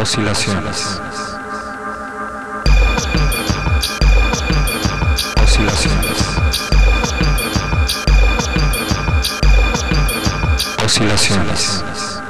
Oscilaciones. Oscilaciones. Oscilaciones.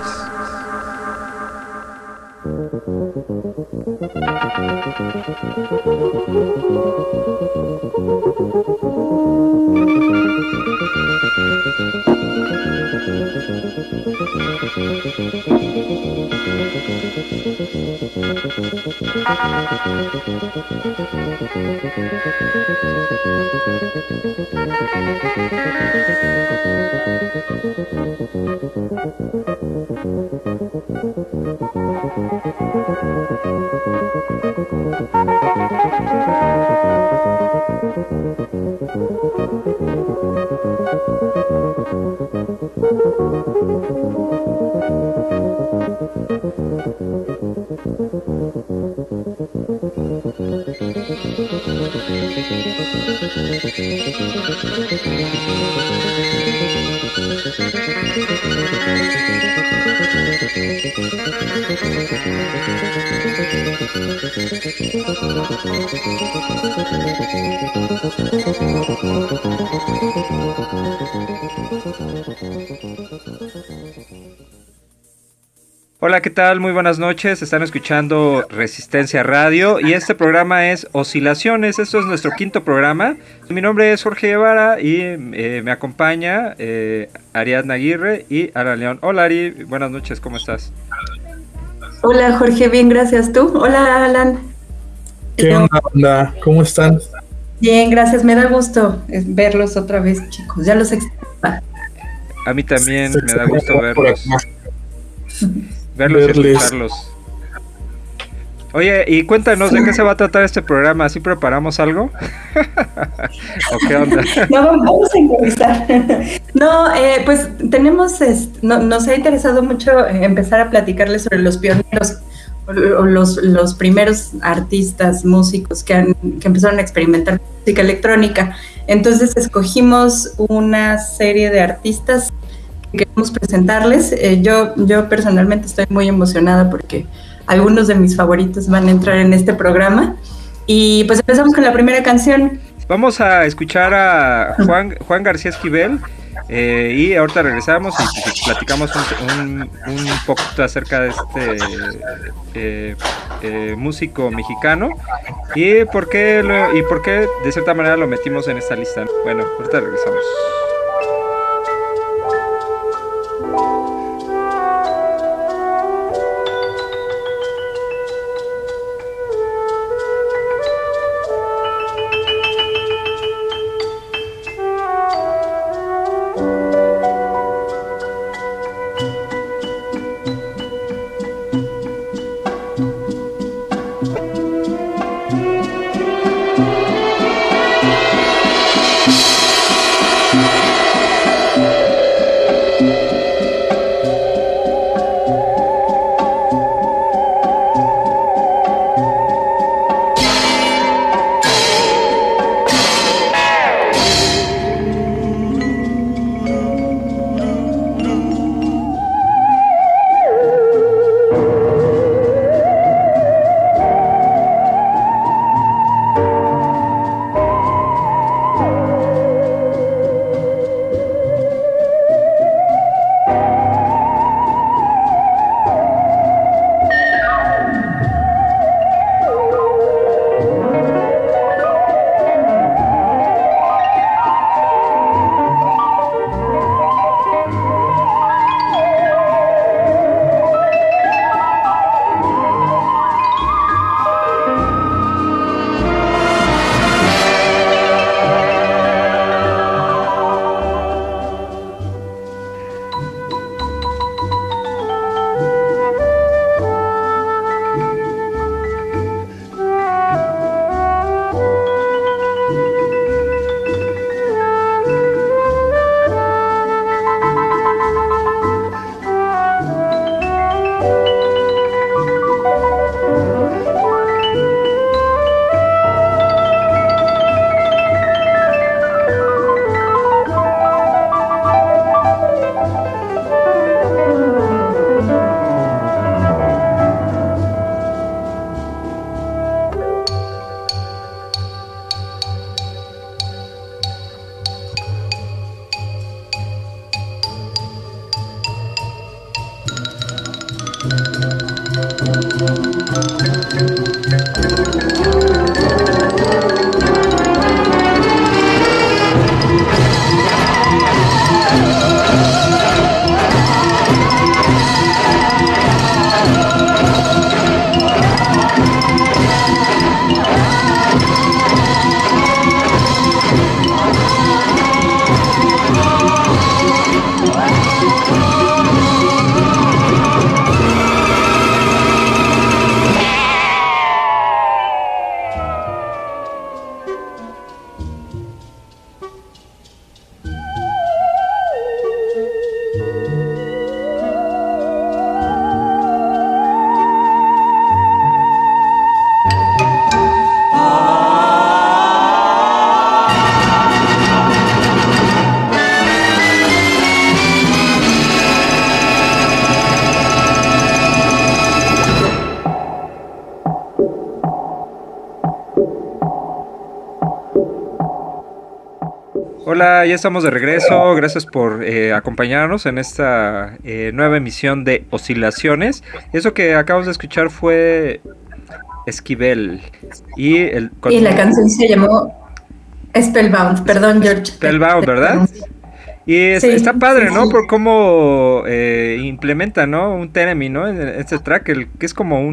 Hola, ¿qué tal? Muy buenas noches. Están escuchando Resistencia Radio y este programa es Oscilaciones. Esto es nuestro quinto programa. Mi nombre es Jorge Guevara y me acompaña Ariadna Aguirre y Ara León. Hola, Ari. Buenas noches. ¿Cómo estás? Hola, Jorge. Bien, gracias. ¿Tú? Hola, Alan. ¿Qué onda? ¿Cómo están? Bien, gracias. Me da gusto verlos otra vez, chicos. Ya los extrañaba. A mí también me da gusto verlos. Verlos y escucharlos. Oye, y cuéntanos de qué se va a tratar este programa. ¿Sí preparamos algo? ¿O qué onda? No, vamos a improvisar. No, pues tenemos, nos ha interesado mucho empezar a platicarles sobre los pioneros o los primeros artistas, músicos que empezaron a experimentar música electrónica. Entonces escogimos una serie de artistas que queremos presentarles. Yo personalmente estoy muy emocionada porque algunos de mis favoritos van a entrar en este programa. Y pues empezamos con la primera canción. Vamos a escuchar a Juan García Esquivel y ahorita regresamos y platicamos un poquito acerca de este músico mexicano y por qué de cierta manera lo metimos en esta lista. Bueno, ahorita regresamos. Hola, ya estamos de regreso. Gracias por acompañarnos en esta nueva emisión de Oscilaciones. Eso que acabamos de escuchar fue Esquivel. Y la canción se llamó Spellbound. Perdón, George. Spellbound, ¿verdad? Y Sí, está padre, sí, ¿no? sí. Por cómo implementa, ¿no? Un theremin, ¿no? En este track, que es como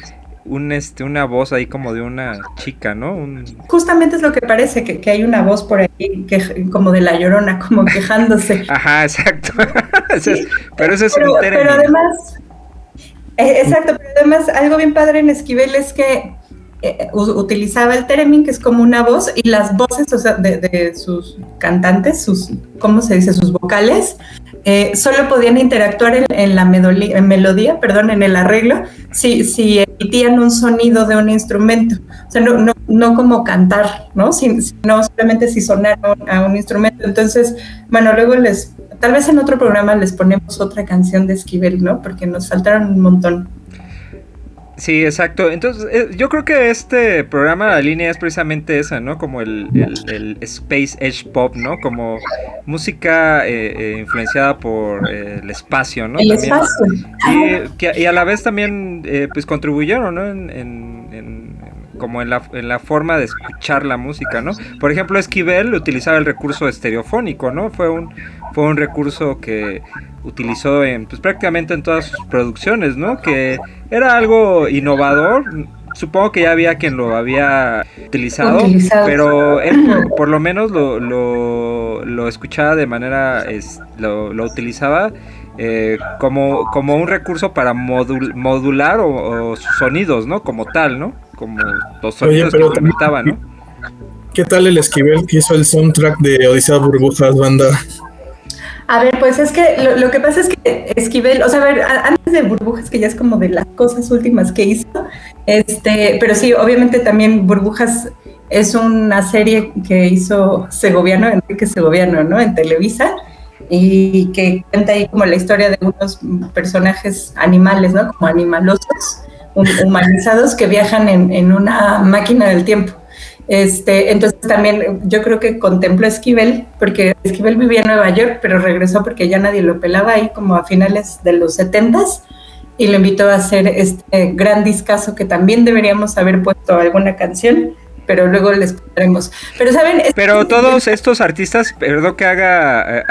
una voz ahí como de una chica, ¿no? Justamente es lo que parece, que hay una voz por ahí como de la Llorona, como quejándose. Ajá, exacto. Sí, Pero eso es un theremin. pero además, exacto, pero además algo bien padre en Esquivel es que utilizaba el theremin, que es como una voz, y las voces, o sea, de sus cantantes, ¿cómo se dice? Sus vocales, solo podían interactuar en la melodía, en el arreglo, si emitían un sonido de un instrumento. O sea, no como cantar, ¿no? Sino solamente si sonaron a un instrumento. Entonces, bueno, luego tal vez en otro programa les ponemos otra canción de Esquivel, ¿no? Porque nos faltaron un montón. Sí, exacto. Entonces, yo creo que este programa, la línea es precisamente esa, ¿no? Como el Space Age Pop, ¿no? Como música influenciada por el espacio, ¿no? El también. espacio. Y a la vez también, pues contribuyeron, ¿no? Como en la forma de escuchar la música, ¿no? Por ejemplo, Esquivel utilizaba el recurso estereofónico, ¿no? Fue un recurso que utilizó pues prácticamente en todas sus producciones, ¿no? Que era algo innovador. Supongo que ya había quien lo había utilizado. Pero él por lo menos lo escuchaba de manera, lo utilizaba como un recurso para modular o sus sonidos, ¿no? Como tal, ¿no? Como los sonidos que implementaba, ¿no? ¿Qué tal el Esquivel que hizo el soundtrack de Odisea Burbujas, banda? A ver, pues es que lo que pasa es que Esquivel, o sea, a ver, antes de Burbujas, que ya es como de las cosas últimas que hizo, pero sí, obviamente también Burbujas es una serie que hizo Enrique Segoviano, ¿no? En Televisa, y que cuenta ahí como la historia de unos personajes animales, ¿no? Como animalosos, humanizados, que viajan en una máquina del tiempo. Entonces también yo creo que contempló Esquivel, porque Esquivel vivía en Nueva York, pero regresó porque ya nadie lo pelaba ahí como a finales de los 70s, y lo invitó a hacer este gran discazo que también deberíamos haber puesto alguna canción, pero luego les pondremos. Pero saben, pero todos estos artistas, perdón que haga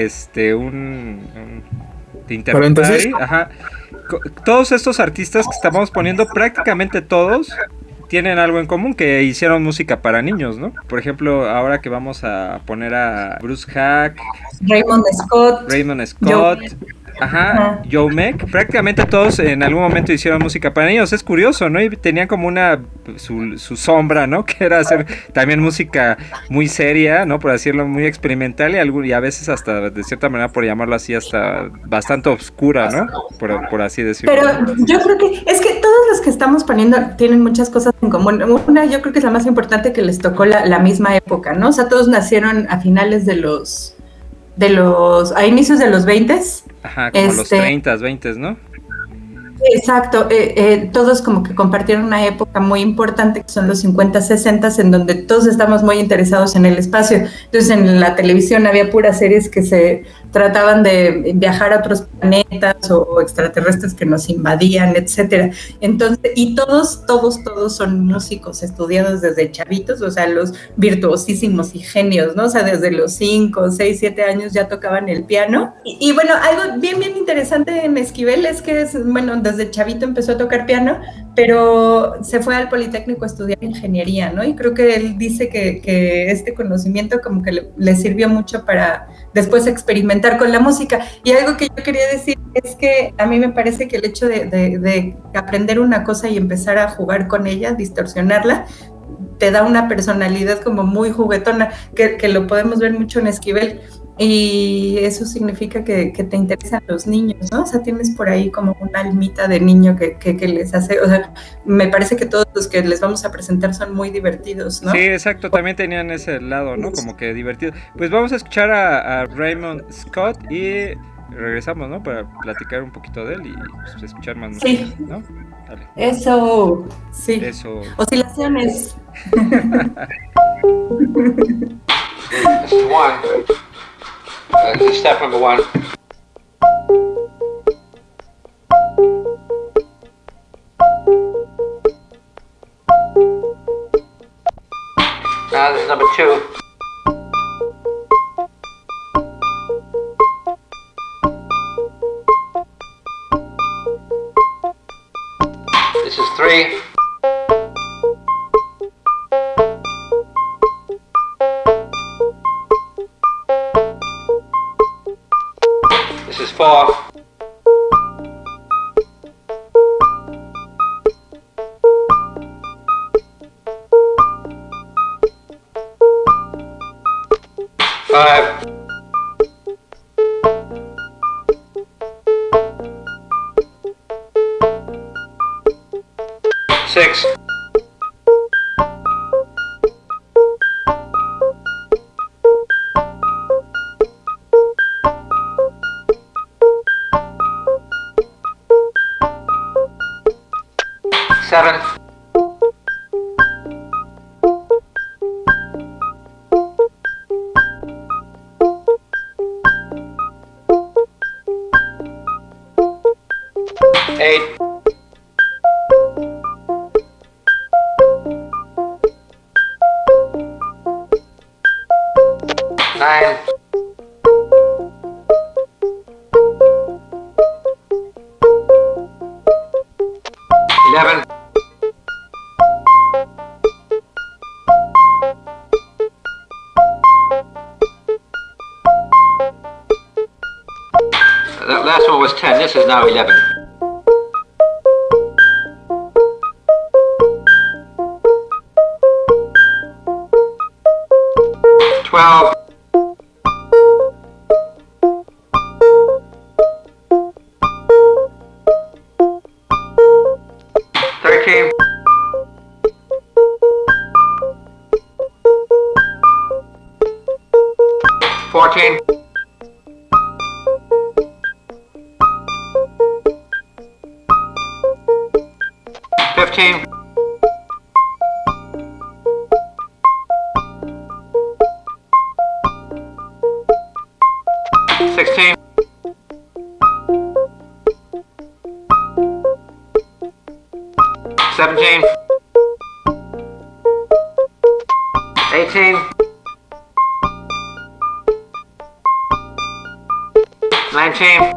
de interpretar, ajá. Todos estos artistas que estamos poniendo, prácticamente todos tienen algo en común, que hicieron música para niños, ¿no? Por ejemplo, ahora que vamos a poner a Bruce Hack, Raymond Scott, Joe Meck, prácticamente todos en algún momento hicieron música para niños. Es curioso, ¿no? Y tenían como su sombra, ¿no? Que era hacer también música muy seria, ¿no? Por decirlo, muy experimental y a veces hasta, de cierta manera, por llamarlo así, hasta bastante oscura, ¿no? Por así decirlo. Pero yo creo que es que todos los que estamos poniendo tienen muchas cosas en común. Una, yo creo que es la más importante, que les tocó la misma época, ¿no? O sea, todos nacieron a finales a inicios de los 20s. Ajá, como los 30, 20, ¿no? Exacto, todos como que compartieron una época muy importante, que son los 50, 60, en donde todos estamos muy interesados en el espacio. Entonces en la televisión había puras series que se trataban de viajar a otros planetas o extraterrestres que nos invadían, etcétera. Entonces, y todos son músicos estudiados desde chavitos, o sea, los virtuosísimos y genios, ¿no? O sea, desde los 5, 6, 7 años ya tocaban el piano. Y bueno, algo bien este en Esquivel es que desde chavito empezó a tocar piano, pero se fue al Politécnico a estudiar ingeniería, ¿no? Y creo que él dice que este conocimiento como que le sirvió mucho para después experimentar con la música. Y algo que yo quería decir es que a mí me parece que el hecho de aprender una cosa y empezar a jugar con ella, distorsionarla, te da una personalidad como muy juguetona, que lo podemos ver mucho en Esquivel. Y eso significa que te interesan los niños, ¿no? O sea, tienes por ahí como una almita de niño que les hace, o sea, me parece que todos los que les vamos a presentar son muy divertidos, ¿no? Sí, exacto, también tenían ese lado, ¿no? Como que divertido. Pues vamos a escuchar a Raymond Scott y regresamos, ¿no? Para platicar un poquito de él y pues, escuchar más música, ¿no? Dale. Eso, sí. Eso. Oscilaciones. This is one. This is step number one. Now this is number two. This is three. This is four. Five. Six. Seven. Eight. Nine. 11. 10. This is now 11. $12. $13. $14. $15. $16. $17. $18. $19.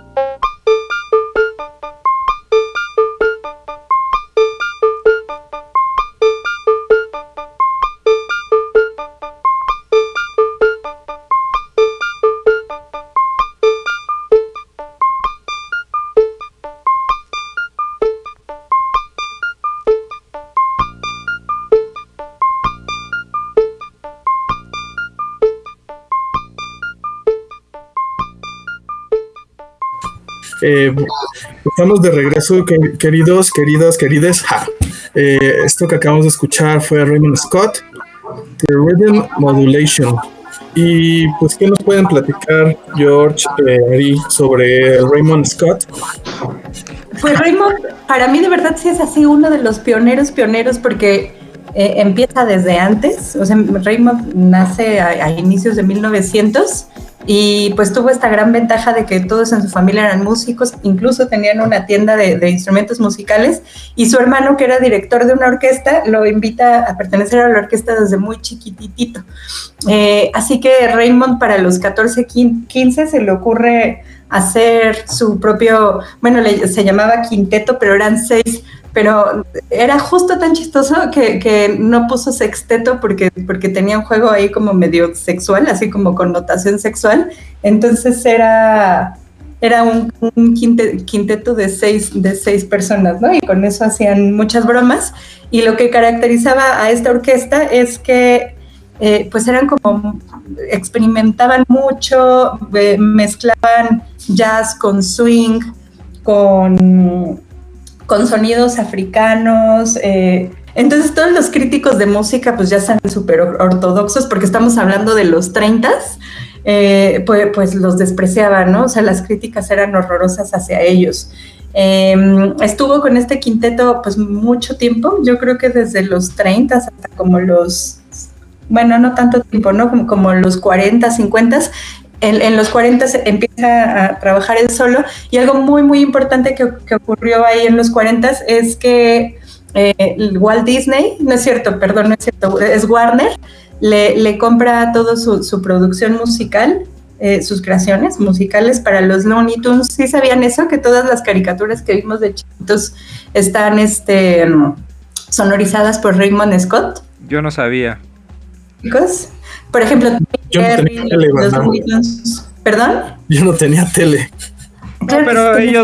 Estamos de regreso, queridos, queridas, querides. Esto que acabamos de escuchar fue Raymond Scott, The Rhythm Modulation. Y pues, ¿qué nos pueden platicar, George, Ari, sobre Raymond Scott? Pues Raymond, para mí de verdad sí es así uno de los pioneros, porque empieza desde antes. O sea, Raymond nace a inicios de 1900 y pues tuvo esta gran ventaja de que todos en su familia eran músicos, incluso tenían una tienda de instrumentos musicales, y su hermano, que era director de una orquesta, lo invita a pertenecer a la orquesta desde muy chiquititito. Así que Raymond, para los 14, 15 se le ocurre hacer su propio, bueno, se llamaba quinteto, pero eran 6, pero era justo tan chistoso que no puso sexteto porque tenía un juego ahí como medio sexual, así como connotación sexual. Entonces era un quinteto de seis personas, ¿no? Y con eso hacían muchas bromas. Y lo que caracterizaba a esta orquesta es que pues eran como, experimentaban mucho, mezclaban jazz con swing, con sonidos africanos. Entonces todos los críticos de música pues ya están súper ortodoxos, porque estamos hablando de los 30s, pues los despreciaban, ¿no? O sea, las críticas eran horrorosas hacia ellos. Estuvo con este quinteto pues mucho tiempo, yo creo que desde los 30 hasta como los bueno, no tanto tiempo, ¿no? Como los 40, 50. En los 40 empieza a trabajar él solo, y algo muy, muy importante que ocurrió ahí en los 40 es que Walt Disney, no es cierto, perdón, no es cierto, es Warner, le compra todo su producción musical, sus creaciones musicales para los Looney Tunes. ¿Sí sabían eso? Que todas las caricaturas que vimos de chiquitos están sonorizadas por Raymond Scott. Yo no sabía. Chicos, por ejemplo, yo no tenía tele, los Looney Tunes. ¿Perdón? Yo no tenía tele. No, pero ellos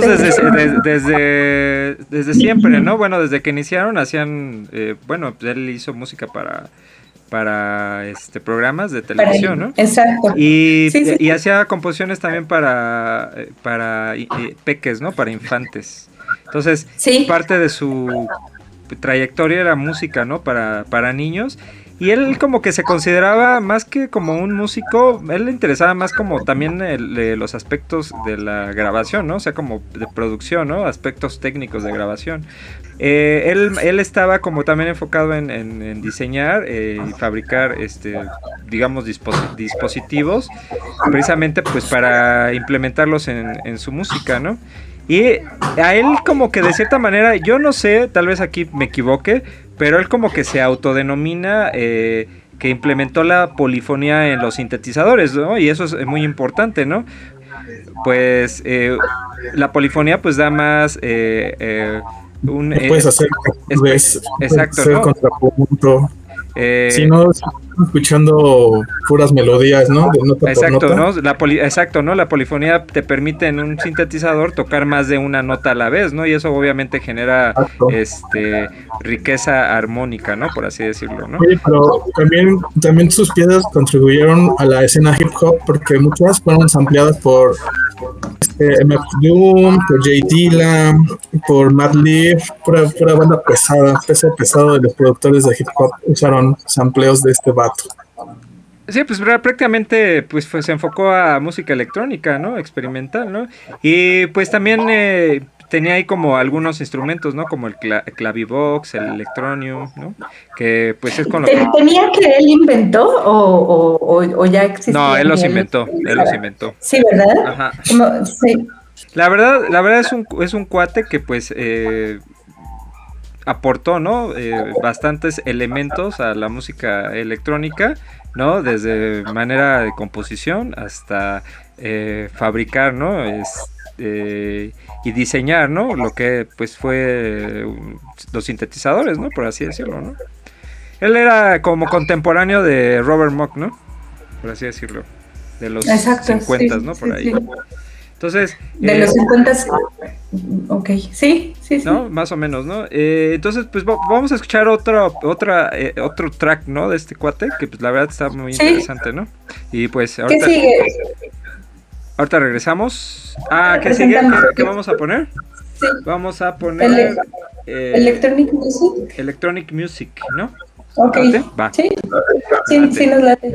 desde siempre, ¿no? Bueno, desde que iniciaron hacían, bueno, él hizo música para programas de televisión, ¿no? Exacto. Y hacía composiciones también para peques, ¿no? Para infantes. Entonces, parte de su trayectoria era música, ¿no? Para niños. Y él como que se consideraba más que como un músico, él le interesaba más como también los aspectos de la grabación, ¿no? O sea, como de producción, ¿no? Aspectos técnicos de grabación. Él estaba como también enfocado en diseñar y fabricar, digamos, dispositivos, precisamente pues para implementarlos en su música, ¿no? Y a él como que de cierta manera, yo no sé, tal vez aquí me equivoque, pero él como que se autodenomina que implementó la polifonía en los sintetizadores, ¿no? Y eso es muy importante, ¿no? Pues la polifonía pues da más puedes hacer exacto, hacer ¿no? Contrapunto. Si no, escuchando puras melodías, ¿no? De nota exacto, por nota. ¿no? Exacto, ¿no? La polifonía te permite en un sintetizador tocar más de una nota a la vez, ¿no? Y eso obviamente genera riqueza armónica, ¿no? Por así decirlo, ¿no? Sí, pero también sus piezas contribuyeron a la escena hip hop porque muchas fueron sampleadas por MF Doom, por Jay Dilla, por Madlib, pura banda pesada, peso pesado de los productores de hip hop usaron sampleos de este vato. Sí, pues prácticamente pues se enfocó a música electrónica, ¿no? Experimental, ¿no? Y pues también tenía ahí como algunos instrumentos, ¿no? Como el clavivox, el electronium, ¿no? Que pues es con lo que... ¿Tenía que él inventó o ya existía? No, él los inventó. Sí, ¿verdad? Ajá. Sí. La verdad es un cuate que pues aportó, ¿no? Bastantes elementos a la música electrónica, ¿no? Desde manera de composición hasta fabricar, ¿no? Y diseñar, ¿no? Lo que pues fue los sintetizadores, ¿no? Por así decirlo, ¿no? Él era como contemporáneo de Robert Moog, ¿no? Por así decirlo. De los 50, ¿no? Por ahí. Entonces... De los 50, ok, sí. ¿No? Más o menos, ¿no? Entonces, pues vamos a escuchar otro track, ¿no? De este cuate, que pues la verdad está muy interesante, ¿no? Y pues ahorita... ¿Qué sigue? Ahorita regresamos. ¿Qué sigue? ¿Qué vamos a poner? Sí. Vamos a poner... Electronic Music. Electronic Music, ¿no? Ok, va. Sí, nos late.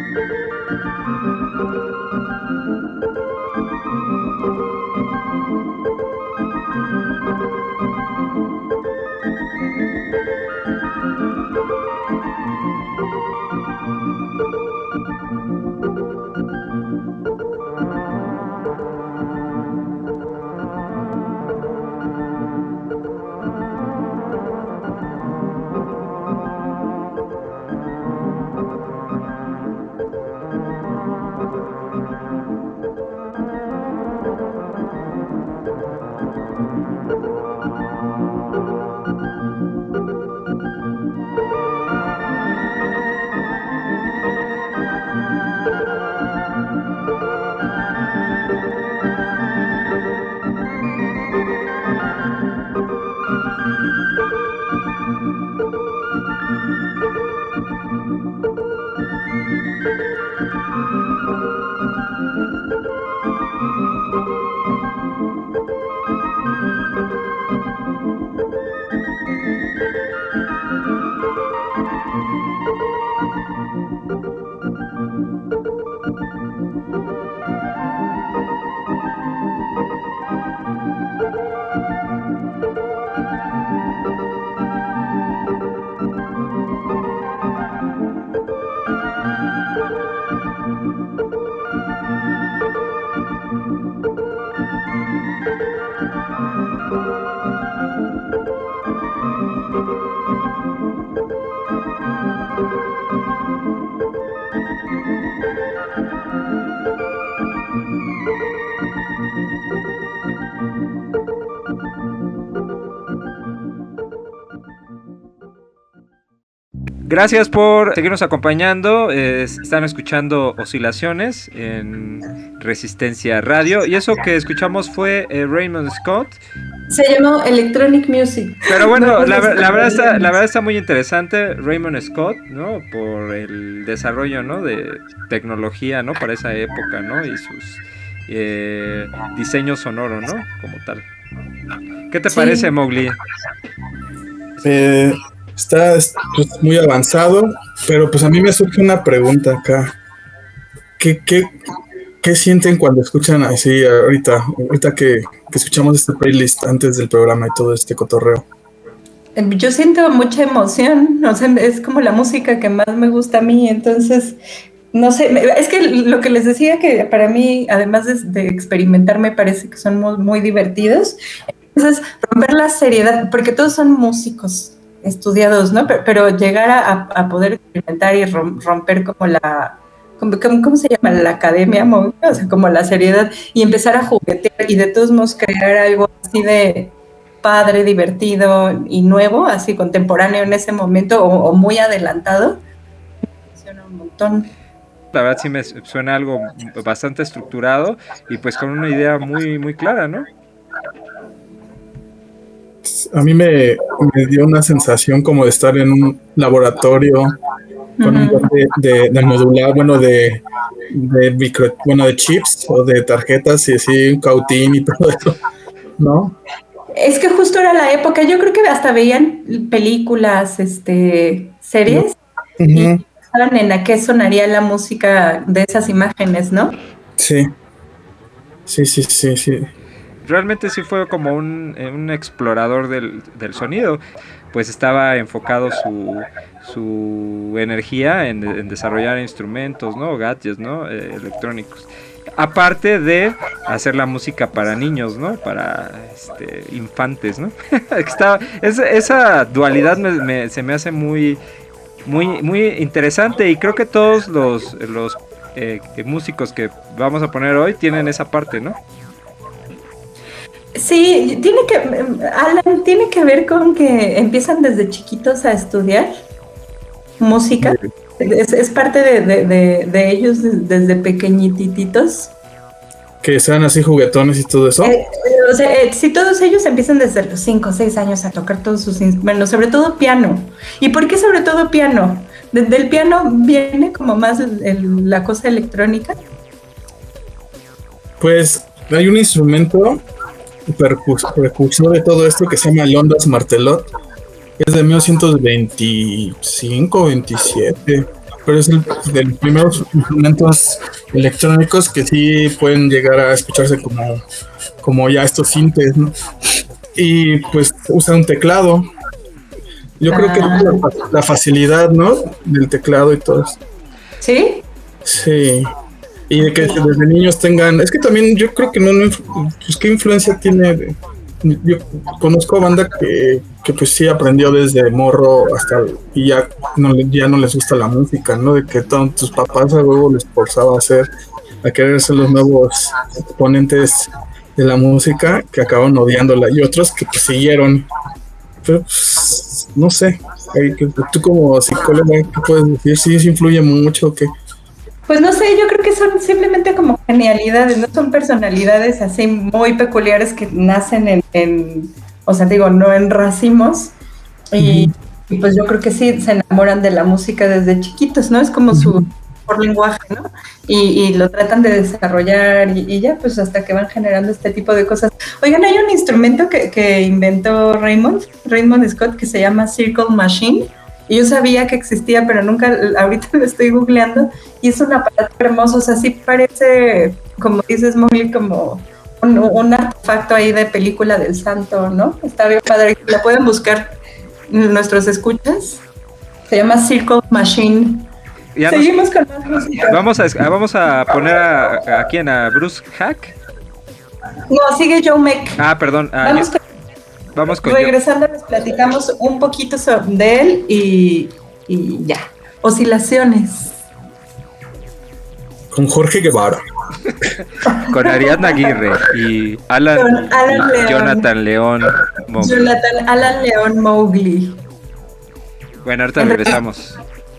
Gracias por seguirnos acompañando. Están escuchando Oscilaciones en Resistencia Radio. Y eso que escuchamos fue Raymond Scott. Se llamó Electronic Music. Pero bueno, la verdad está muy interesante Raymond Scott, ¿no? Por el desarrollo, ¿no? De tecnología, ¿no? Para esa época, ¿no? Y sus diseños sonoros, ¿no? Como tal. ¿Qué te parece, Mowgli? Está pues, muy avanzado, pero pues a mí me surge una pregunta acá. ¿Qué sienten cuando escuchan así ahorita que escuchamos este playlist antes del programa y todo este cotorreo? Yo siento mucha emoción, o sea, es como la música que más me gusta a mí, entonces, no sé, es que lo que les decía que para mí, además de experimentar, me parece que son muy, muy divertidos. Entonces, romper la seriedad, porque todos son músicos estudiados, ¿no? Pero llegar a poder experimentar y romper como ¿cómo se llama? La academia, o sea, como la seriedad, y empezar a juguetear y de todos modos crear algo así de padre, divertido y nuevo, así contemporáneo en ese momento o muy adelantado, me funciona un montón. La verdad sí me suena algo bastante estructurado y pues con una idea muy, muy clara, ¿no? A mí me dio una sensación como de estar en un laboratorio con un montón de modular, de chips o de tarjetas y así, un cautín y todo eso, ¿no? Es que justo era la época, yo creo que hasta veían películas, series, y pensaban en a qué sonaría la música de esas imágenes, ¿no? Sí. Realmente sí fue como un explorador del sonido, pues estaba enfocado su energía en desarrollar instrumentos, ¿no? Gadgets, ¿no? Electrónicos. Aparte de hacer la música para niños, ¿no? Para infantes, ¿no? Esa dualidad se me hace muy, muy, muy interesante y creo que todos los músicos que vamos a poner hoy tienen esa parte, ¿no? Sí, Alan, tiene que ver con que empiezan desde chiquitos a estudiar música. Es parte de ellos desde pequeñititos. Que sean así juguetones y todo eso. O sea, si todos ellos empiezan desde los 5 o 6 años a tocar todos sus instrumentos, sobre todo piano. ¿Y por qué sobre todo piano? Desde el piano viene como más la cosa electrónica. Pues hay un instrumento precursor de todo esto que se llama el Ondas Martelot, que es de 1925, 27, pero es de los primeros instrumentos electrónicos que sí pueden llegar a escucharse como ya estos sintes, ¿no? Y pues usa un teclado. Yo creo que es la facilidad, ¿no? Del teclado y todo eso. ¿Sí? Sí. Y de que desde niños tengan... Es que también yo creo que pues qué influencia tiene... Yo conozco banda que pues sí aprendió desde morro hasta... Y ya no les gusta la música, ¿no? De que todos tus papás a huevo les forzaba a querer ser los nuevos exponentes de la música que acaban odiándola. Y otros que pues siguieron... Pero pues, no sé, tú como psicóloga, ¿qué puedes decir? ¿Sí influye mucho o qué? Pues no sé, yo creo que son simplemente como genialidades, no son personalidades así muy peculiares que nacen o sea, digo, no en racimos. Y pues yo creo que sí se enamoran de la música desde chiquitos, ¿no? Es como su por lenguaje, ¿no? Y lo tratan de desarrollar y ya, pues hasta que van generando este tipo de cosas. Oigan, hay un instrumento que inventó Raymond Scott que se llama Circle Machine. Y yo sabía que existía, pero nunca, ahorita lo estoy googleando, y es un aparato hermoso, o sea, sí parece, como dices, muy como un artefacto ahí de película del santo, ¿no? Está bien padre, la pueden buscar nuestros escuchas, se llama Circle Machine. Seguimos con más música. Vamos a poner a quién, a Bruce Hack. No, sigue Joe Meck. Perdón. Vamos con regresando, les platicamos un poquito de él y ya. Oscilaciones. Con Jorge Guevara. Con Ariadna Aguirre y Alan León. Jonathan León Mowgli. Alan León Mowgli. Bueno, ahorita regresamos.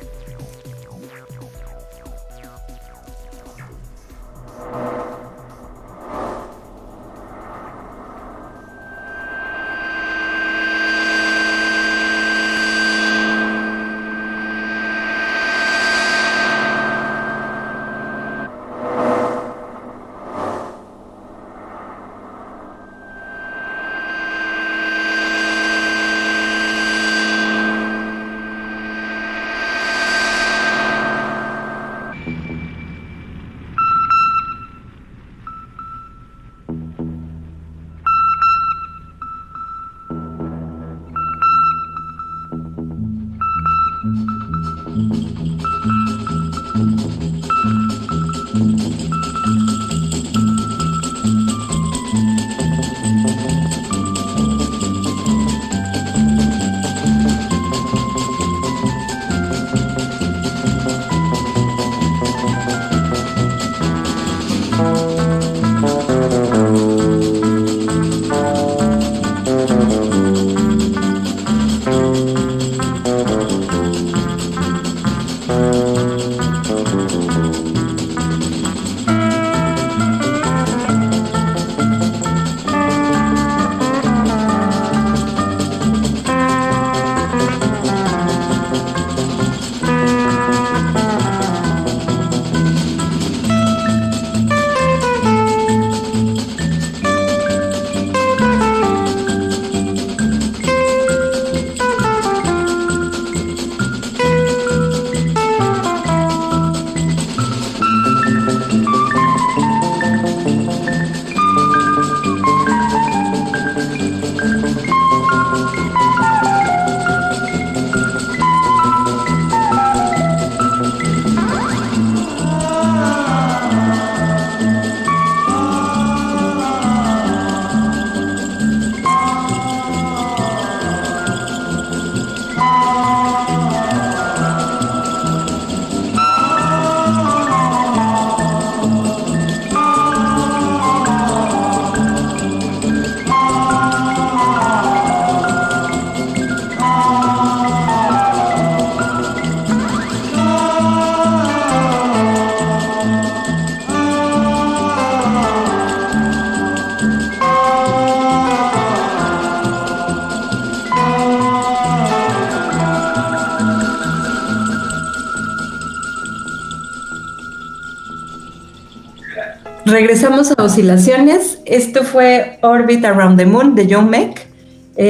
Regresamos a Oscilaciones. Esto fue Orbit Around the Moon de Joe Meck.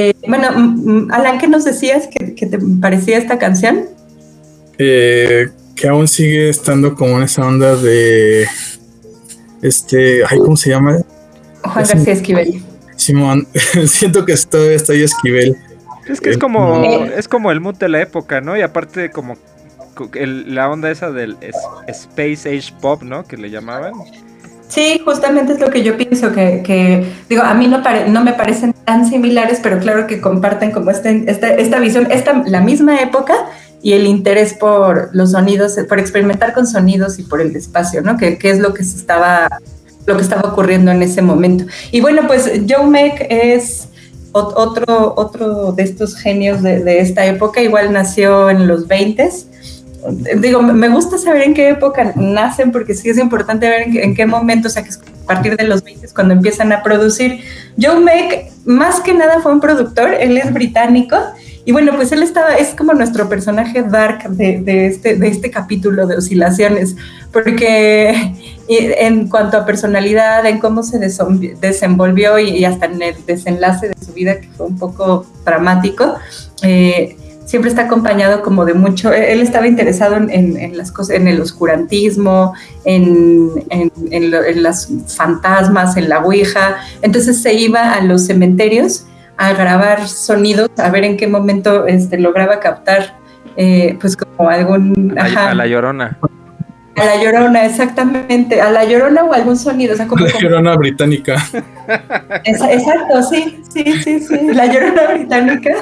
Alan, ¿qué nos decías que te parecía esta canción? que aún sigue estando como en esa onda de ¿cómo se llama? Juan García Esquivel. Simón, siento que todavía está ahí Esquivel. Es que es como el mood de la época, ¿no? Y aparte como la onda esa del Space Age Pop, ¿no? Que le llamaban. Sí, justamente es lo que yo pienso, que digo, a mí no me parecen tan similares, pero claro que comparten como esta visión, la misma época y el interés por los sonidos, por experimentar con sonidos y por el espacio, ¿no? Que es lo que estaba ocurriendo en ese momento. Y bueno, pues Joe Meek es otro de estos genios de esta época, igual nació en los 20s. Digo, me gusta saber en qué época nacen, porque sí es importante ver en qué momento, o sea, que es a partir de los 20 cuando empiezan a producir. Joe Meek, más que nada, fue un productor, él es británico, y bueno, pues él es como nuestro personaje dark de este capítulo de Oscilaciones, porque en cuanto a personalidad, en cómo se desenvolvió y hasta en el desenlace de su vida, que fue un poco dramático, siempre está acompañado como de mucho. Él estaba interesado en las cosas, en el oscurantismo, en las fantasmas, en la ouija. Entonces se iba a los cementerios a grabar sonidos, a ver en qué momento lograba captar pues como algún... A la Llorona. A la Llorona, exactamente. A la Llorona o algún sonido. O sea, la Llorona británica. Exacto, sí. La Llorona británica.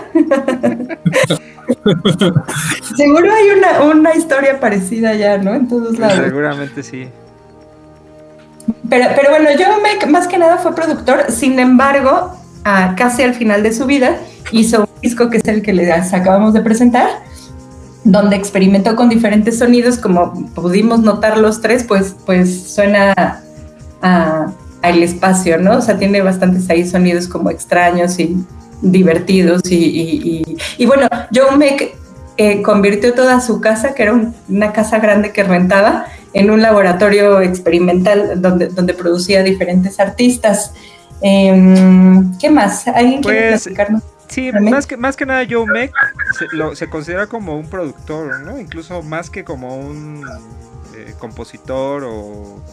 Seguro hay una historia parecida ya, ¿no? En todos lados. Seguramente sí. Pero bueno, Joe Meek más que nada fue productor. Sin embargo, casi al final de su vida hizo un disco que es el que les acabamos de presentar, donde experimentó con diferentes sonidos, como pudimos notar los tres, pues suena al espacio, ¿no? O sea, tiene bastantes ahí sonidos como extraños y divertidos y bueno, Joe Meek convirtió toda su casa, que era una casa grande que rentaba, en un laboratorio experimental donde producía diferentes artistas. ¿Qué más? ¿Alguien quiere platicarnos? Sí, más que nada Joe Meek se considera como un productor, ¿no? Incluso más que como un compositor o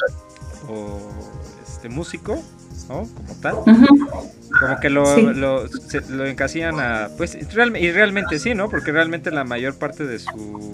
músico, ¿no? Como tal. Uh-huh. Como que lo encasillan a... Pues, y realmente sí, ¿no? Porque realmente la mayor parte de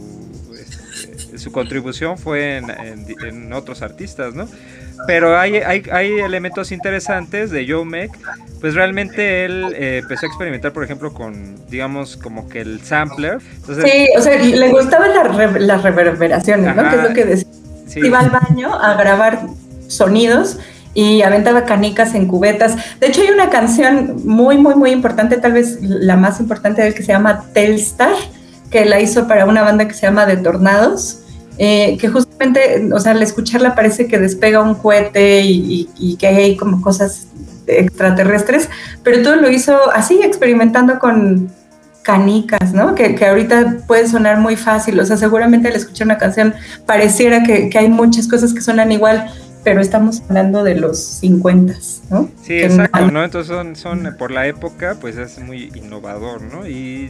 su contribución fue en otros artistas, ¿no? Pero hay elementos interesantes de Joe Meek. Pues realmente él empezó a experimentar, por ejemplo, con, digamos, como que el sampler. Entonces, sí, o sea, le gustaban las reverberaciones, ajá, ¿no? Que es lo que decía. Sí. Iba al baño a grabar sonidos y aventaba canicas en cubetas. De hecho, hay una canción muy, muy, muy importante, tal vez la más importante de él, que se llama Telstar, que la hizo para una banda que se llama The Tornados. Que justamente, o sea, al escucharla parece que despega un cohete y que hay como cosas extraterrestres, pero todo lo hizo así, experimentando con canicas, ¿no? Que ahorita puede sonar muy fácil, o sea, seguramente al escuchar una canción pareciera que hay muchas cosas que suenan igual, pero estamos hablando de los 50, ¿no? Sí, que exacto, ¿no? Entonces son por la época, pues es muy innovador, ¿no?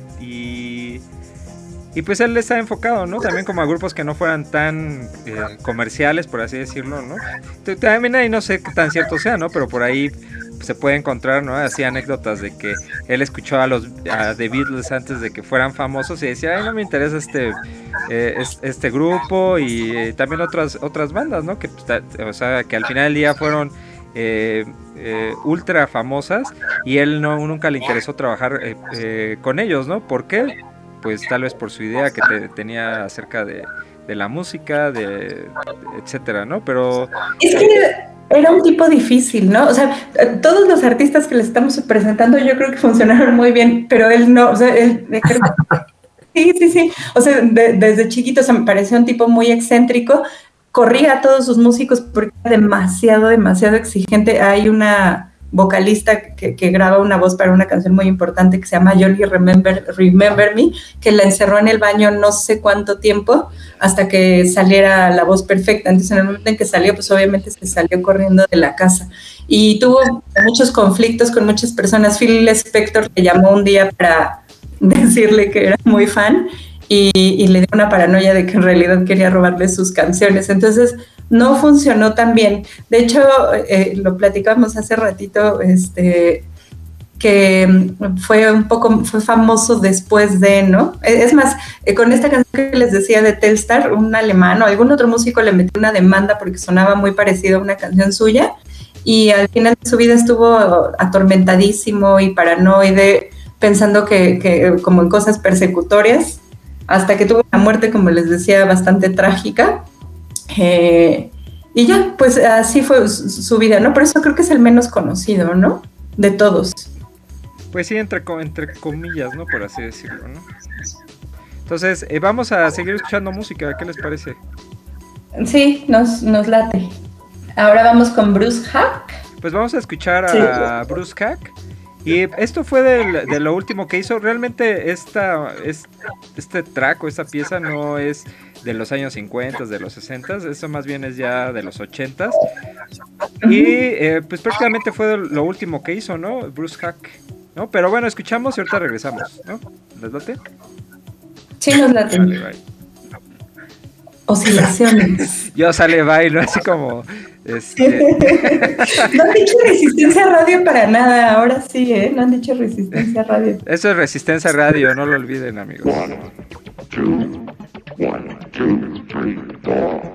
Y pues él está enfocado, ¿no? También como a grupos que no fueran tan comerciales, por así decirlo, ¿no? También ahí no sé qué tan cierto sea, ¿no? Pero por ahí se puede encontrar, ¿no? Así anécdotas de que él escuchó a The Beatles antes de que fueran famosos y decía, ay, no me interesa este grupo, y también otras bandas, ¿no? Que, o sea, que al final del día fueron ultra famosas y él nunca le interesó trabajar con ellos, ¿no? ¿Por qué? Pues tal vez por su idea que tenía acerca de la música, etcétera, ¿no? Pero es que era un tipo difícil, ¿no? O sea, todos los artistas que les estamos presentando yo creo que funcionaron muy bien, pero él no, o sea, él sí. O sea, desde chiquito se me parecía un tipo muy excéntrico, corría a todos sus músicos porque era demasiado exigente. Hay una vocalista que graba una voz para una canción muy importante que se llama Johnny Remember Me, que la encerró en el baño no sé cuánto tiempo hasta que saliera la voz perfecta. Entonces en el momento en que salió, pues obviamente se salió corriendo de la casa y tuvo muchos conflictos con muchas personas. Phil Spector le llamó un día para decirle que era muy fan y le dio una paranoia de que en realidad quería robarle sus canciones. Entonces no funcionó tan bien. De hecho, lo platicamos hace ratito, que fue famoso después de, ¿no? Es más, con esta canción que les decía de Telstar, un alemán o algún otro músico le metió una demanda porque sonaba muy parecido a una canción suya, y al final de su vida estuvo atormentadísimo y paranoide, pensando que como en cosas persecutorias, hasta que tuvo una muerte, como les decía, bastante trágica. Y ya, pues así fue su vida, ¿no? Por eso creo que es el menos conocido, ¿no? De todos. Pues sí, entre comillas, ¿no? Por así decirlo, ¿no? Entonces, vamos a seguir escuchando música, ¿qué les parece? Sí, nos late. Ahora vamos con Bruce Hack. Pues vamos a escuchar a Bruce Hack. Y esto fue de lo último que hizo. Realmente este track o esta pieza no es de los años 50, de los 60, eso más bien es ya de los 80. Y pues prácticamente fue lo último que hizo, ¿no? Bruce Hack, ¿no? Pero bueno, escuchamos y ahorita regresamos, ¿no? ¿Les late? Sí, nos late. Vale, bye. Oscilaciones. Yo sale bailo, así como... No han dicho Resistencia Radio para nada, ahora sí, no han dicho Resistencia Radio. Eso es Resistencia Radio, no lo olviden, amigos. 1, 2, 1, 2, 3, 4.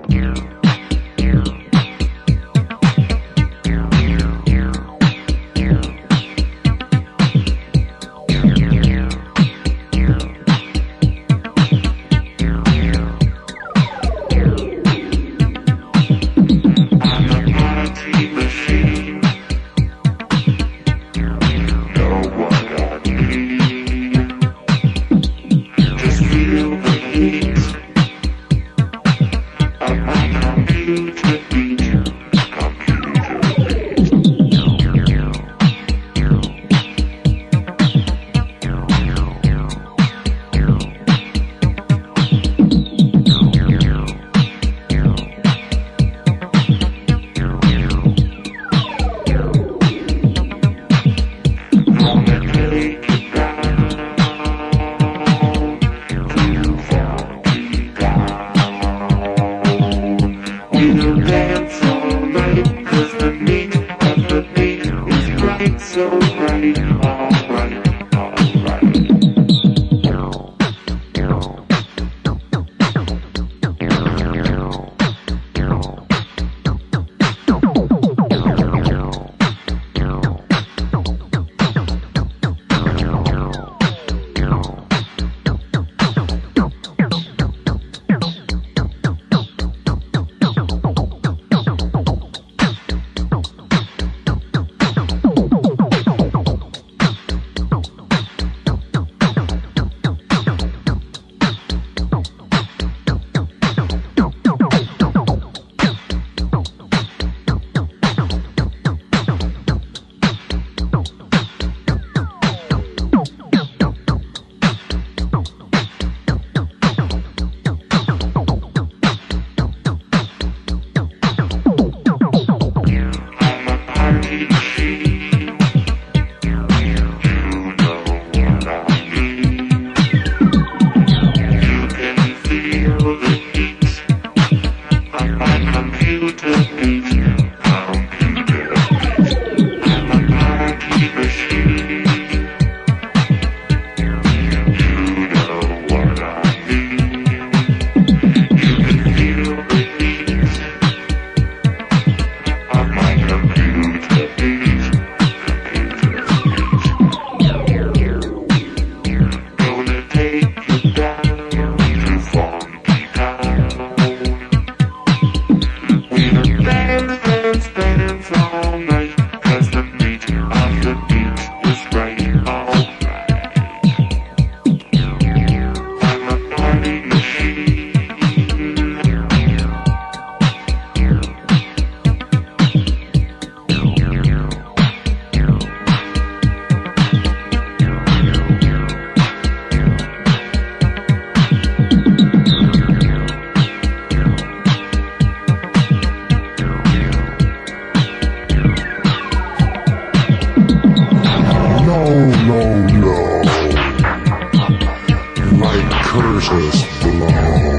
precious blood.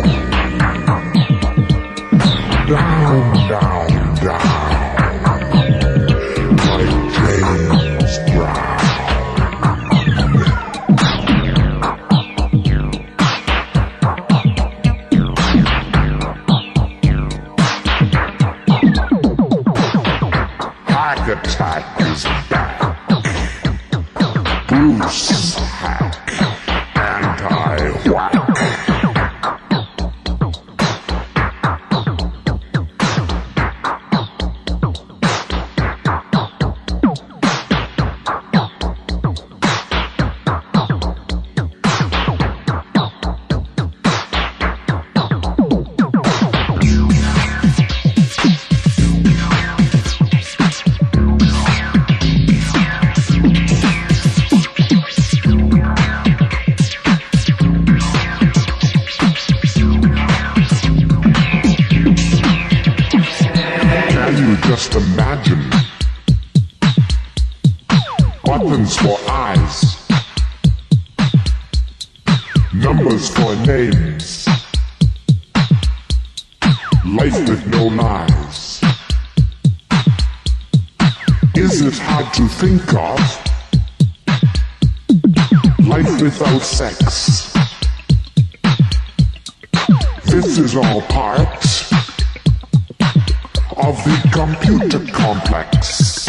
Down, down, down, like James Brown. Hack Attack is back. Bruce Hack, anti-whack. Just imagine buttons for eyes, numbers for names, life with no lies. Is it hard to think of life without sex? This is all part of the computer complex.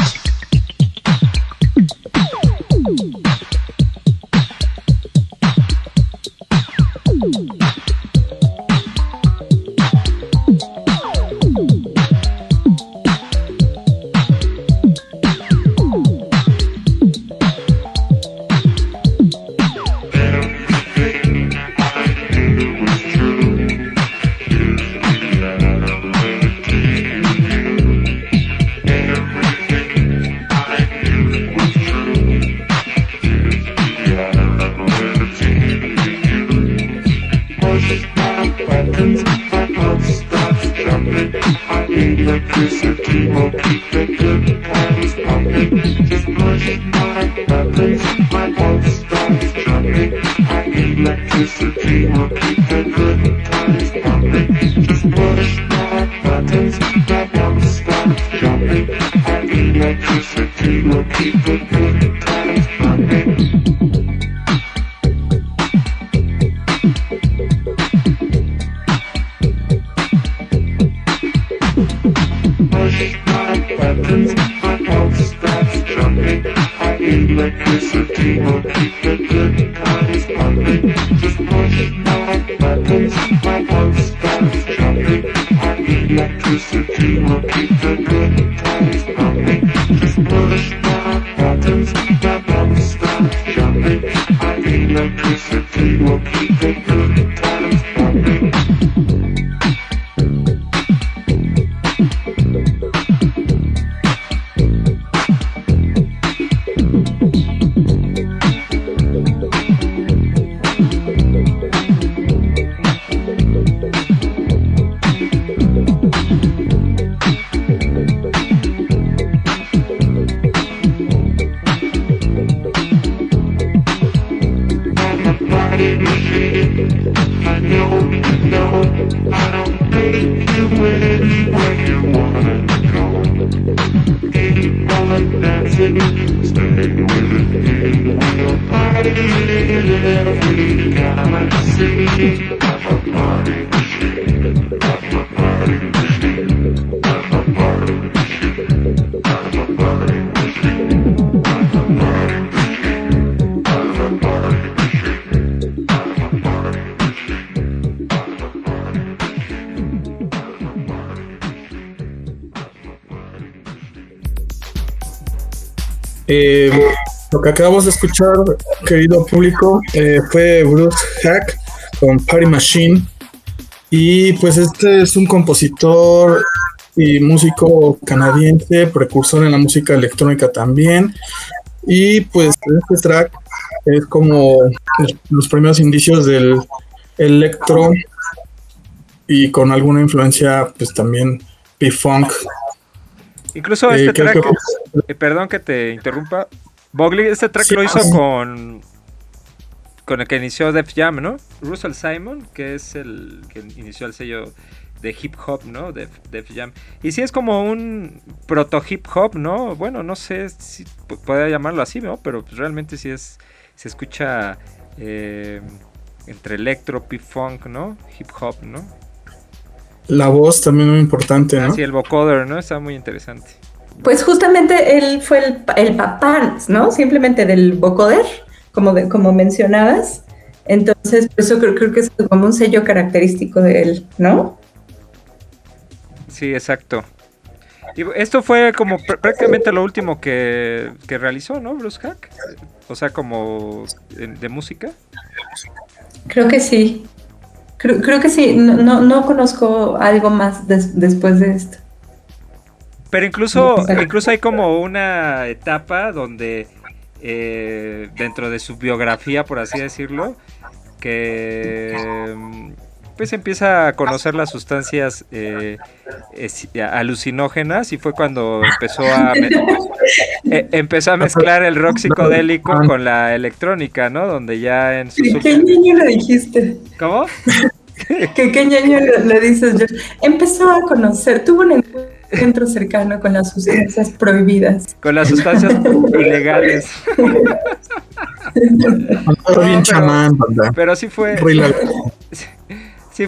Lo que acabamos de escuchar, querido público, fue Bruce Hack con Party Machine. Y pues este es un compositor y músico canadiense, precursor en la música electrónica también. Y pues este track es como los primeros indicios del electro y con alguna influencia pues también P-Funk. Incluso este track, perdón que te interrumpa, Bogli, este track sí, lo hizo con el que inició Def Jam, ¿no? Russell Simon, que es el que inició el sello de hip hop, ¿no? Def Jam. Y sí es como un proto hip hop, ¿no? Bueno, no sé si podría llamarlo así, ¿no? Pero pues realmente sí se escucha entre electro, P-funk, ¿no? Hip hop, ¿no? La voz también muy importante, ¿no? Sí, el vocoder, ¿no? Está muy interesante. Pues justamente él fue el papá, ¿no? Simplemente del vocoder, como mencionabas. Entonces, por eso creo que es como un sello característico de él, ¿no? Sí, exacto. Y esto fue como prácticamente lo último que realizó, ¿no? Bruce Hack. O sea, como de música. Creo que sí. Creo que sí. No conozco algo más después de esto. Pero incluso hay como una etapa donde dentro de su biografía, por así decirlo, que pues empieza a conocer las sustancias alucinógenas, y fue cuando empezó a mezclar el rock psicodélico con la electrónica, ¿no? Donde ya en sus ¿Qué ñaño le dijiste? ¿Cómo? ¿Qué ñaño le dices, George? Empezó a conocer, tuvo un encuentro cercano con las sustancias prohibidas. Con las sustancias ilegales. Bien chamán, ¿verdad? Pero sí fue... Sí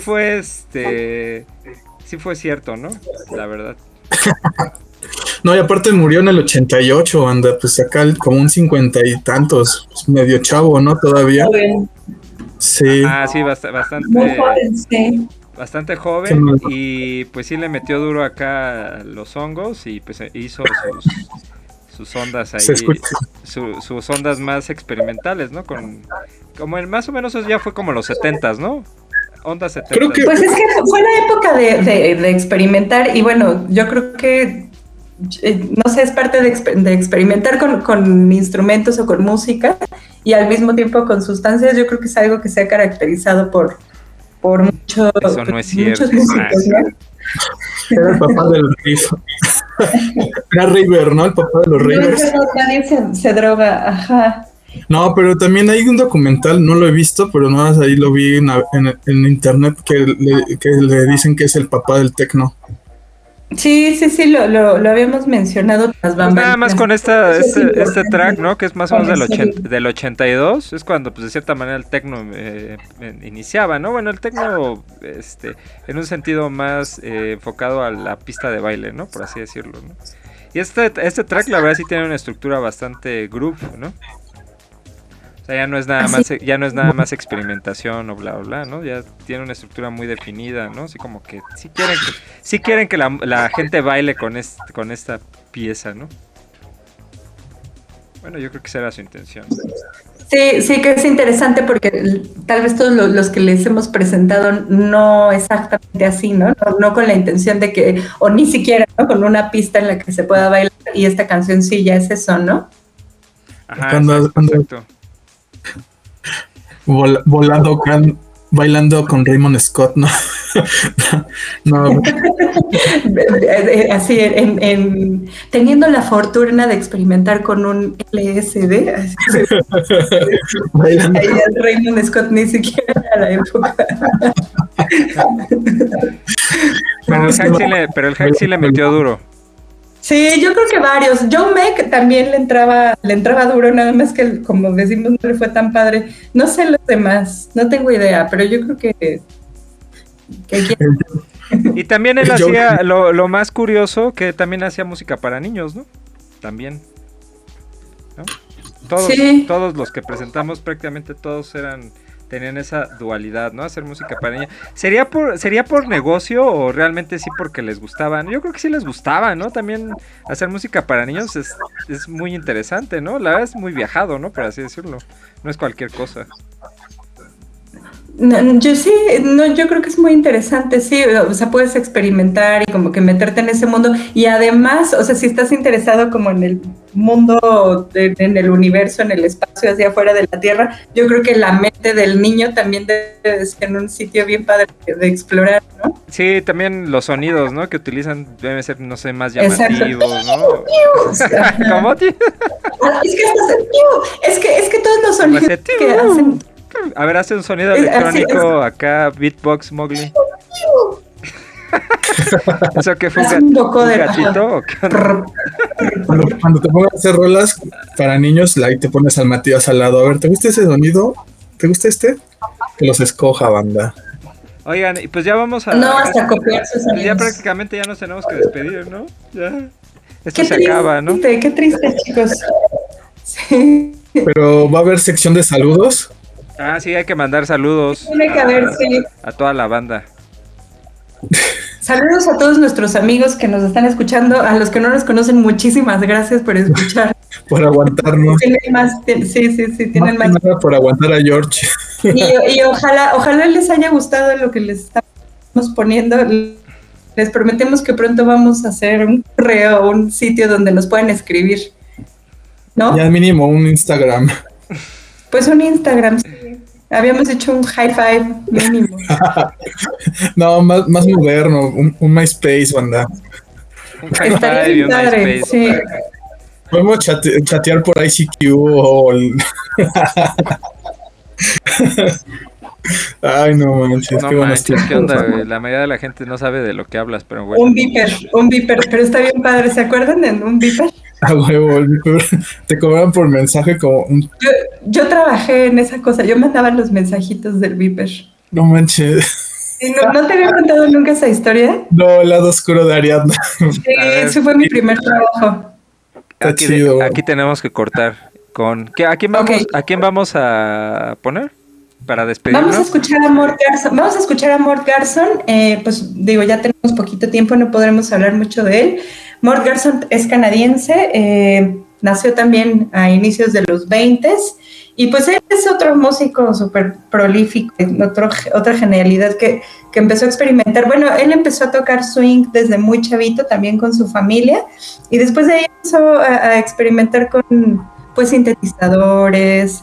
fue cierto, ¿no? La verdad. No, y aparte murió en el 88, anda, pues acá como un 50 y tantos, pues medio chavo, ¿no? Todavía. Sí. Ah, sí, bastante. Muy joven, sí. Bastante joven, y pues sí le metió duro acá los hongos, y pues hizo sus ondas ahí, sus ondas más experimentales, ¿no? Como más o menos eso ya fue como los 70s, ¿no? Ondas 70s. Pues es que fue la época de experimentar, y bueno, yo creo que no sé, es parte de experimentar con instrumentos o con música, y al mismo tiempo con sustancias. Yo creo que es algo que se ha caracterizado por muchos. Eso no es cierto. Muchos músicos, ¿no? Era el papá del riff. Era River, ¿no? El papá de los Rivers. No, nadie se droga, ajá. No, pero también hay un documental, no lo he visto, pero nada más ahí lo vi en internet, que le dicen que es el papá del techno. Sí, lo habíamos mencionado. Pues nada más con este track, ¿no? Que es más o menos del 82, es cuando pues de cierta manera el techno iniciaba, ¿no? Bueno, el techno en un sentido más enfocado a la pista de baile, ¿no? Por así decirlo, ¿no? Y este track la verdad sí tiene una estructura bastante groove, ¿no? O sea, ya no es nada más experimentación o bla bla bla, ¿no? Ya tiene una estructura muy definida, ¿no? Así como que sí quieren que la gente baile con esta pieza, ¿no? Bueno, yo creo que esa era su intención. Sí, que es interesante porque tal vez todos los que les hemos presentado no exactamente así, ¿no? No con la intención de que, o ni siquiera, ¿no? Con una pista en la que se pueda bailar, y esta canción sí ya es eso, ¿no? Ajá, exacto. Bailando con Raymond Scott, ¿no? No. Así, teniendo la fortuna de experimentar con un LSD. Bailando. Raymond Scott ni siquiera a la época. Pero el hack sí le metió duro. Sí, yo creo que varios. John Mack también le entraba duro, nada más que, como decimos, no le fue tan padre. No sé los demás, no tengo idea, pero yo creo que y también él hacía lo más curioso, que también hacía música para niños, ¿no? También, ¿no? Todos los que presentamos, prácticamente todos tenían esa dualidad, ¿no? Hacer música para niños. ¿Sería por negocio o realmente sí porque les gustaba? Yo creo que sí les gustaba, ¿no? También hacer música para niños es muy interesante, ¿no? La verdad es muy viajado, ¿no? Por así decirlo. No es cualquier cosa. Yo creo que es muy interesante, sí, o sea, puedes experimentar y como que meterte en ese mundo, y además, o sea, si estás interesado como en el mundo, en el universo, en el espacio hacia afuera de la Tierra, yo creo que la mente del niño también debe ser en un sitio bien padre de explorar, ¿no? Sí, también los sonidos, ¿no? Que utilizan deben ser, no sé, más llamativos, ¿no? ¿Cómo, tío? Es que todos los sonidos que hacen A ver, hace un sonido Así electrónico acá, beatbox Mowgli. ¿Eso qué fue? Hace un ¿Un vocoder, gatito o qué onda? Prr. Cuando te pongas a hacer rolas para niños, ahí te pones al Matías al lado. A ver, ¿te gusta ese sonido? ¿Te gusta este? Que los escoja, banda. Oigan, y pues ya vamos a... No, hasta copiar sus pues ya amigos. prácticamente ya nos tenemos que despedir, ¿no? Ya. Esto Qué se triste, acaba, ¿no? qué triste, chicos. Sí. Pero va a haber sección de saludos. Ah, sí, hay que mandar saludos Tiene que haber, sí. a toda la banda. Saludos a todos nuestros amigos que nos están escuchando, a los que no nos conocen, muchísimas gracias por escuchar. Por aguantarnos. Tienen más, sí, tienen Más más. que nada por aguantar a George. Y ojalá les haya gustado lo que les estamos poniendo. Les prometemos que pronto vamos a hacer un correo, un sitio donde nos puedan escribir, ¿no? Ya mínimo un Instagram. Pues un Instagram, sí. Habíamos hecho un high five mínimo. No, más moderno. Un MySpace, banda. Un Estaría high five y bien un padre, MySpace. sí. Podemos chatear por ICQ o... Ay, no manches, No qué buenos manches, ¿qué tiempos. onda, güey? La mayoría de la gente no sabe de lo que hablas, pero bueno. Un beeper, pero está bien padre. ¿Se acuerdan de un beeper? A huevo, te cobran por mensaje como un... Yo trabajé en esa cosa, yo mandaba los mensajitos del beeper. No manches. ¿Y no te había contado nunca esa historia? No, el lado oscuro de Ariadna. Sí, A ver. ese fue mi primer trabajo. Está Aquí, chido. aquí tenemos que cortar con... ¿A quién vamos, Ok. ¿a quién vamos a poner? Para despedirnos. Vamos a escuchar a Mort Garson. Pues digo, ya tenemos poquito tiempo, no podremos hablar mucho de él. Mort Garson es canadiense, nació también a inicios de los 20s y pues él es otro músico súper prolífico, otra genialidad que empezó a experimentar. Bueno, él empezó a tocar swing desde muy chavito, también con su familia, y después de ahí empezó a experimentar con pues sintetizadores,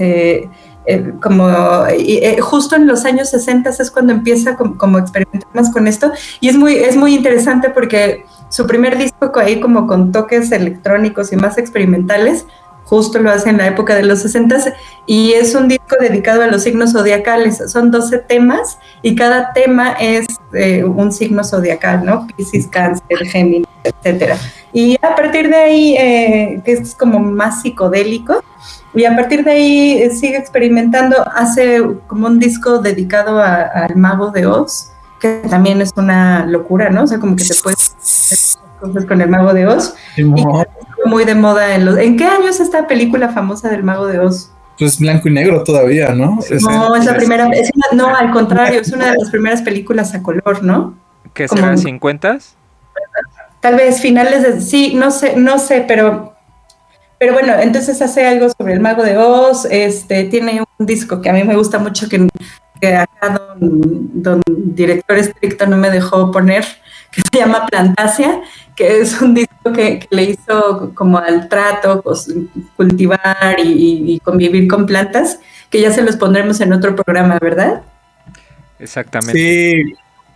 justo en los años 60 es cuando empieza como a experimentar más con esto, y es muy interesante porque su primer disco ahí como con toques electrónicos y más experimentales justo lo hace en la época de los 60 y es un disco dedicado a los signos zodiacales. Son 12 temas y cada tema es un signo zodiacal, ¿no? Piscis, Cáncer, Géminis, etcétera. Y a partir de ahí, que es como más psicodélico, y a partir de ahí sigue experimentando, hace como un disco dedicado al Mago de Oz, que también es una locura, ¿no? O sea, como que te puedes hacer cosas con el Mago de Oz. Y muy de moda ¿En qué año es esta película famosa del Mago de Oz? Pues blanco y negro todavía, ¿no? No, es la primera, no, al contrario, es una de las primeras películas a color, ¿no? ¿Qué Como- será? ¿50s? Tal vez finales de, sí, no sé, pero bueno, entonces hace algo sobre el Mago de Oz, tiene un disco que a mí me gusta mucho que acá don director estricto no me dejó poner, que se llama Plantasia, que es un disco que le hizo como al trato, pues, cultivar y convivir con plantas, que ya se los pondremos en otro programa, ¿verdad? Exactamente. Sí.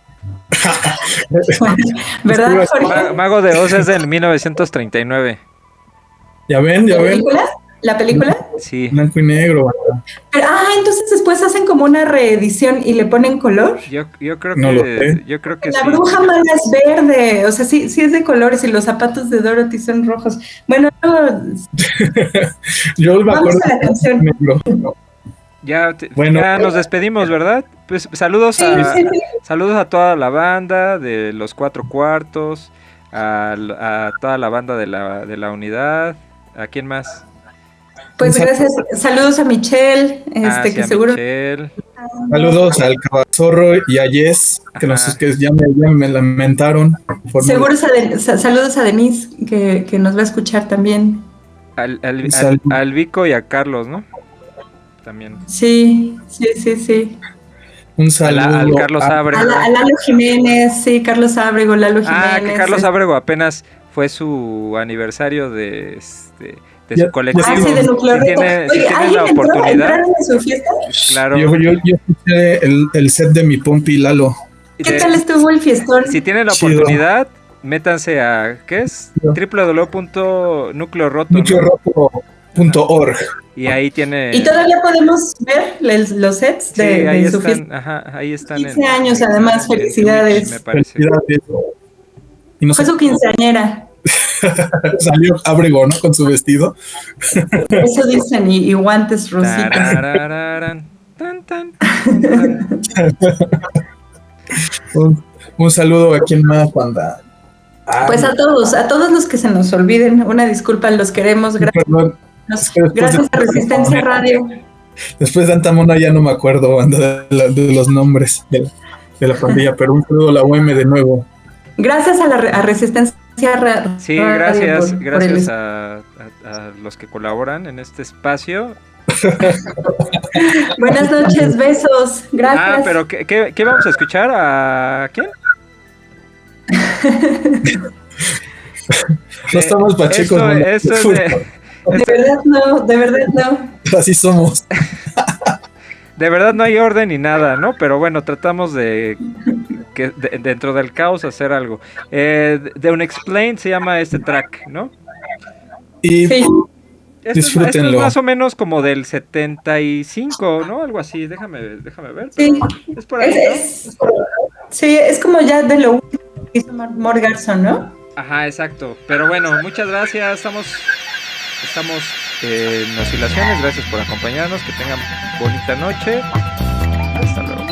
¿Verdad, Jorge? Mago de Oz es del 1939. ¿Ya ven? ¿La película? Sí. Blanco y negro. banda. Pero, entonces después hacen como una reedición y le ponen color. Yo creo No lo sé. que yo creo que La sí. bruja mala es verde, o sea, sí es de colores y los zapatos de Dorothy son rojos. Bueno, Yo me Vamos acuerdo a la canción. negro. Bueno. Ya nos despedimos, ¿verdad? Pues saludos sí. saludos a toda la banda de los 4 cuartos, a toda la banda de la unidad. ¿A quién más? Pues gracias. Saludos a Michelle, Sí, que a seguro. Michelle. Saludos al Cabazorro y a Jess, que Ajá. que ya me lamentaron. Seguro saludos a Denise, que nos va a escuchar también. Al Vico y a Carlos, ¿no? También. Sí. Un saludo. Al Carlos Ábrego. A Lalo Jiménez, sí, Carlos Ábrego, Lalo Jiménez. Que Carlos Ábrego apenas fue su aniversario de Ya- su colectivo. sí, de Núcleo Si Roto. tienes Oye, la ¿alguien oportunidad, entraron en su fiesta? claro. Yo escuché el set de mi Pompi Lalo. ¿Qué tal estuvo el fiestón? Si tienen la Chido. oportunidad, métanse a, ¿qué es? Chido. www.nucleoroto. Mucho roto. .org. Y ahí tiene... Y todavía podemos ver los sets Sí, ahí de su están, fiesta. ajá, ahí están. 15 años, además, en felicidades. Twitch, me parece. Felicidades. Y no Fue sé, su quinceañera. salió Abrego, ¿no? Con su vestido. Eso dicen, y guantes rositas. Tararararán, tan, tan, tan. Un saludo a quien más, banda. Pues a todos los que se nos olviden, una disculpa, los queremos. Perdón. Gracias a Resistencia Radio. Después de tanta mona ya no me acuerdo, banda, de los nombres de la pandilla, pero un saludo a la UM de nuevo. Gracias a Resistencia Radio. Sí, gracias a los que colaboran en este espacio. Buenas noches, besos, gracias. Pero ¿qué vamos a escuchar? ¿A quién? No estamos pachecos. Esto es de verdad no. Así somos. De verdad no hay orden ni nada, ¿no? Pero bueno, tratamos de que dentro del caos hacer algo. The Unexplained se llama este track, ¿no? Y sí. Disfrútenlo. Esto es más o menos como del 75, ¿no? Algo así, déjame ver. Sí. Es por ahí, ¿no? Sí, es como ya de lo último que hizo Mort Garson, ¿no? Ajá, exacto. Pero bueno, muchas gracias. Estamos en Oscilaciones. Gracias por acompañarnos. Que tengan bonita noche. Hasta luego.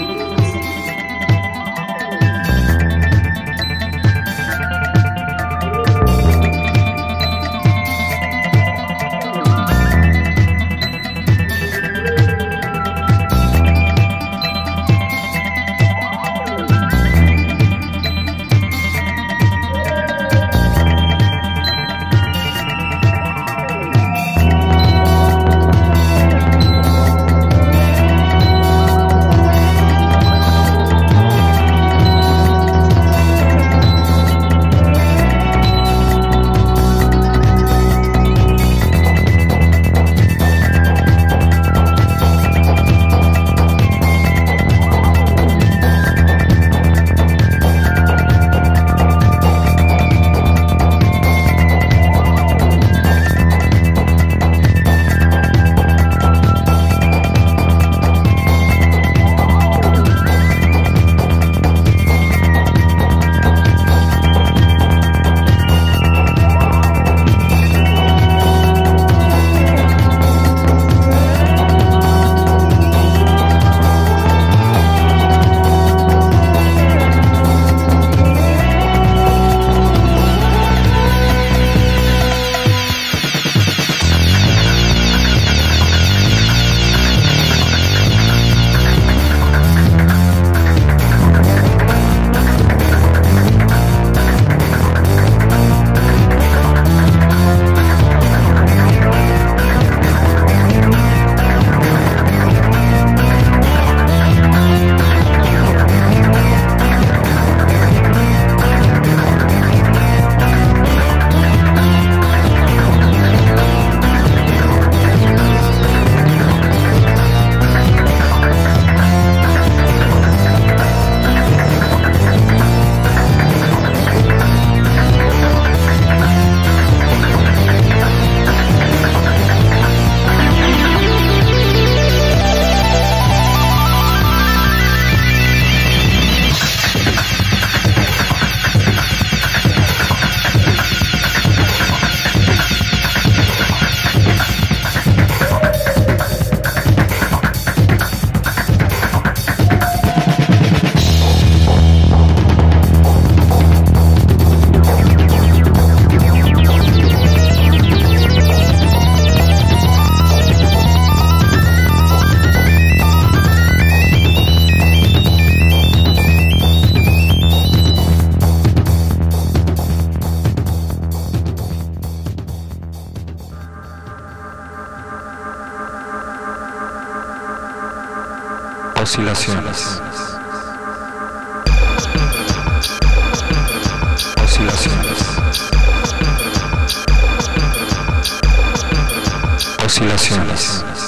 Oscilaciones. Oscilaciones. Oscilaciones.